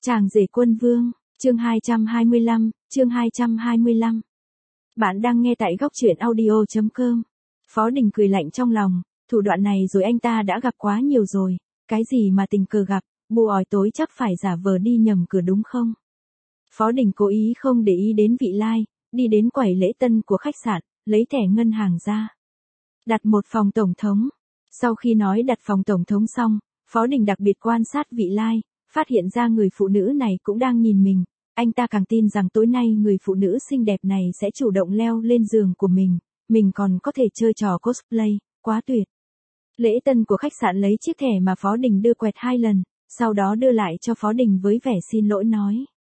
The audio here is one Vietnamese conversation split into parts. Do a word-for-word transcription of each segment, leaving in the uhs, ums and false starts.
Chàng rể quân vương, chương hai trăm hai mươi lăm, chương hai trăm hai mươi lăm. Bạn đang nghe tại góc truyện audio chấm com. Phó Đình cười lạnh trong lòng, thủ đoạn này rồi anh ta đã gặp quá nhiều rồi, cái gì mà tình cờ gặp, bù ói tối chắc phải giả vờ đi nhầm cửa đúng không? Phó Đình cố ý không để ý đến vị lai, đi đến quầy lễ tân của khách sạn, lấy thẻ ngân hàng ra. Đặt một phòng tổng thống. Sau khi nói đặt phòng tổng thống xong, Phó Đình đặc biệt quan sát vị lai, phát hiện ra người phụ nữ này cũng đang nhìn mình. Anh ta càng tin rằng tối nay người phụ nữ xinh đẹp này sẽ chủ động leo lên giường của mình, mình còn có thể chơi trò cosplay, quá tuyệt. Lễ tân của khách sạn lấy chiếc thẻ mà Phó Đình đưa quẹt hai lần, sau đó đưa lại cho Phó Đình với vẻ xin lỗi nói.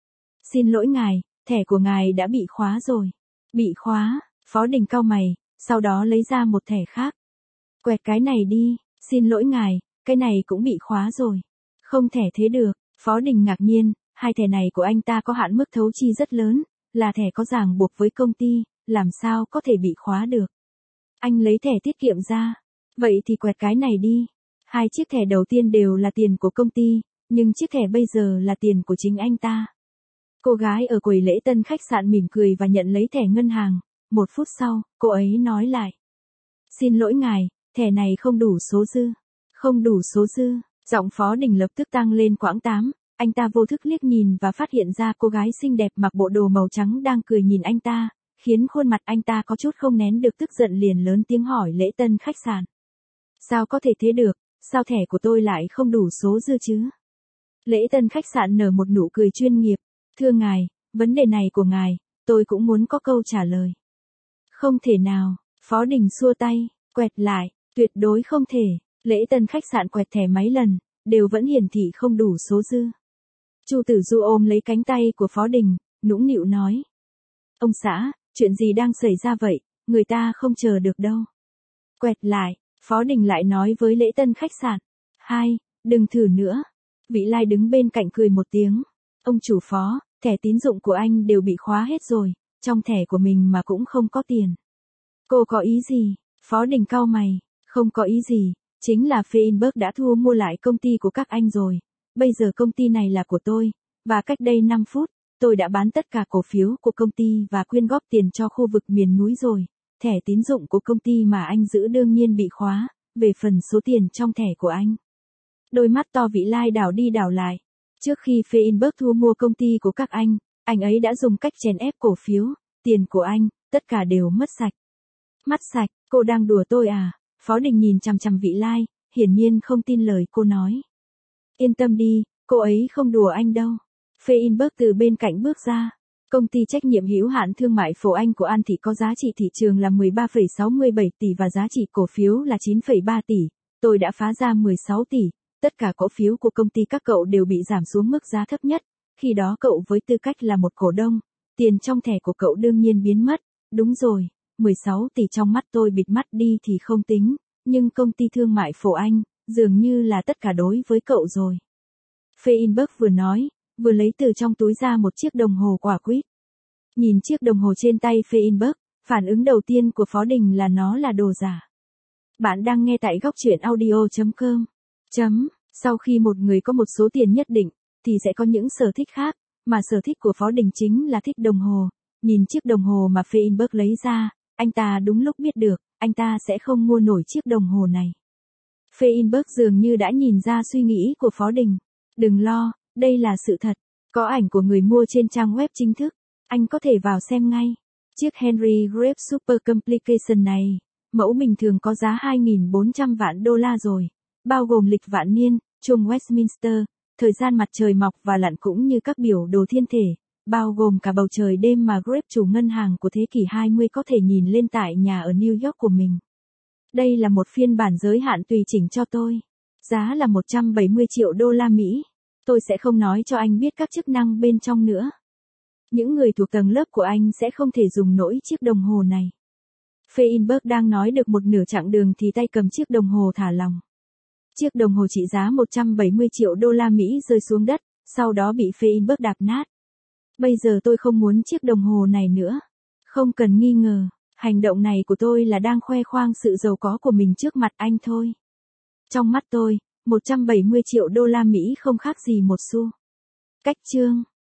Xin lỗi ngài, thẻ của ngài đã bị khóa rồi. Bị khóa, Phó Đình cau mày, sau đó lấy ra một thẻ khác. Quẹt cái này đi, xin lỗi ngài, cái này cũng bị khóa rồi. Không thể thế được, Phó Đình ngạc nhiên, hai thẻ này của anh ta có hạn mức thấu chi rất lớn, là thẻ có ràng buộc với công ty, làm sao có thể bị khóa được. Anh lấy thẻ tiết kiệm ra, vậy thì quẹt cái này đi. Hai chiếc thẻ đầu tiên đều là tiền của công ty, nhưng chiếc thẻ bây giờ là tiền của chính anh ta. Cô gái ở quầy lễ tân khách sạn mỉm cười và nhận lấy thẻ ngân hàng, một phút sau, cô ấy nói lại. Xin lỗi ngài, thẻ này không đủ số dư. Không đủ số dư. Giọng Phó Đình lập tức tăng lên quãng tám, anh ta vô thức liếc nhìn và phát hiện ra cô gái xinh đẹp mặc bộ đồ màu trắng đang cười nhìn anh ta, khiến khuôn mặt anh ta có chút không nén được tức giận liền lớn tiếng hỏi lễ tân khách sạn. Sao có thể thế được, sao thẻ của tôi lại không đủ số dư chứ? Lễ tân khách sạn nở một nụ cười chuyên nghiệp, thưa ngài, vấn đề này của ngài, tôi cũng muốn có câu trả lời. Không thể nào, Phó Đình xua tay, quẹt lại, tuyệt đối không thể. Lễ tân khách sạn quẹt thẻ mấy lần, đều vẫn hiển thị không đủ số dư. Chu Tử Du ôm lấy cánh tay của Phó Đình, nũng nịu nói. Ông xã, chuyện gì đang xảy ra vậy, người ta không chờ được đâu. Quẹt lại, Phó Đình lại nói với lễ tân khách sạn. Hai, đừng thử nữa. Vị lai đứng bên cạnh cười một tiếng. Ông chủ Phó, thẻ tín dụng của anh đều bị khóa hết rồi, trong thẻ của mình mà cũng không có tiền. Cô có ý gì? Phó Đình cau mày, không có ý gì. Chính là Feinberg đã thu mua lại công ty của các anh rồi. Bây giờ công ty này là của tôi, và cách đây năm phút, tôi đã bán tất cả cổ phiếu của công ty và quyên góp tiền cho khu vực miền núi rồi. Thẻ tín dụng của công ty mà anh giữ đương nhiên bị khóa, về phần số tiền trong thẻ của anh. Đôi mắt to vị lai đảo đi đảo lại. Trước khi Feinberg thu mua công ty của các anh, anh ấy đã dùng cách chèn ép cổ phiếu, tiền của anh, tất cả đều mất sạch. Mất sạch, cô đang đùa tôi à? Phó Đình nhìn chằm chằm vị lai, hiển nhiên không tin lời cô nói. Yên tâm đi, cô ấy không đùa anh đâu. Feinberg từ bên cạnh bước ra. Công ty trách nhiệm hữu hạn thương mại Phổ Anh của An Thị có giá trị thị trường là mười ba phẩy sáu mươi bảy tỷ và giá trị cổ phiếu là chín phẩy ba tỷ. Tôi đã phá ra mười sáu tỷ. Tất cả cổ phiếu của công ty các cậu đều bị giảm xuống mức giá thấp nhất. Khi đó cậu với tư cách là một cổ đông, tiền trong thẻ của cậu đương nhiên biến mất. Đúng rồi. mười sáu tỷ trong mắt tôi bịt mắt đi thì không tính, nhưng công ty thương mại Phổ Anh, dường như là tất cả đối với cậu rồi. Feinberg vừa nói, vừa lấy từ trong túi ra một chiếc đồng hồ quả quýt. Nhìn chiếc đồng hồ trên tay Feinberg, phản ứng đầu tiên của Phó Đình là nó là đồ giả. Bạn đang nghe tại góc truyện audio chấm com. Chấm, sau khi một người có một số tiền nhất định, thì sẽ có những sở thích khác, mà sở thích của Phó Đình chính là thích đồng hồ. Nhìn chiếc đồng hồ mà Feinberg lấy ra, anh ta đúng lúc biết được, anh ta sẽ không mua nổi chiếc đồng hồ này. Feinberg dường như đã nhìn ra suy nghĩ của Phó Đình. Đừng lo, đây là sự thật. Có ảnh của người mua trên trang web chính thức. Anh có thể vào xem ngay. Chiếc Henry Grape Super Complication này, mẫu bình thường có giá hai nghìn bốn trăm vạn đô la rồi. Bao gồm lịch vạn niên, chuông Westminster, thời gian mặt trời mọc và lặn cũng như các biểu đồ thiên thể. Bao gồm cả bầu trời đêm mà Grape chủ ngân hàng của thế kỷ hai mươi có thể nhìn lên tại nhà ở New York của mình. Đây là một phiên bản giới hạn tùy chỉnh cho tôi. Giá là một trăm bảy mươi triệu đô la Mỹ. Tôi sẽ không nói cho anh biết các chức năng bên trong nữa. Những người thuộc tầng lớp của anh sẽ không thể dùng nổi chiếc đồng hồ này. Feinberg đang nói được một nửa chặng đường thì tay cầm chiếc đồng hồ thả lỏng. Chiếc đồng hồ trị giá một trăm bảy mươi triệu đô la Mỹ rơi xuống đất, sau đó bị Feinberg đạp nát. Bây giờ tôi không muốn chiếc đồng hồ này nữa. Không cần nghi ngờ, hành động này của tôi là đang khoe khoang sự giàu có của mình trước mặt anh thôi. Trong mắt tôi, một trăm bảy mươi triệu đô la Mỹ không khác gì một xu. Cách chương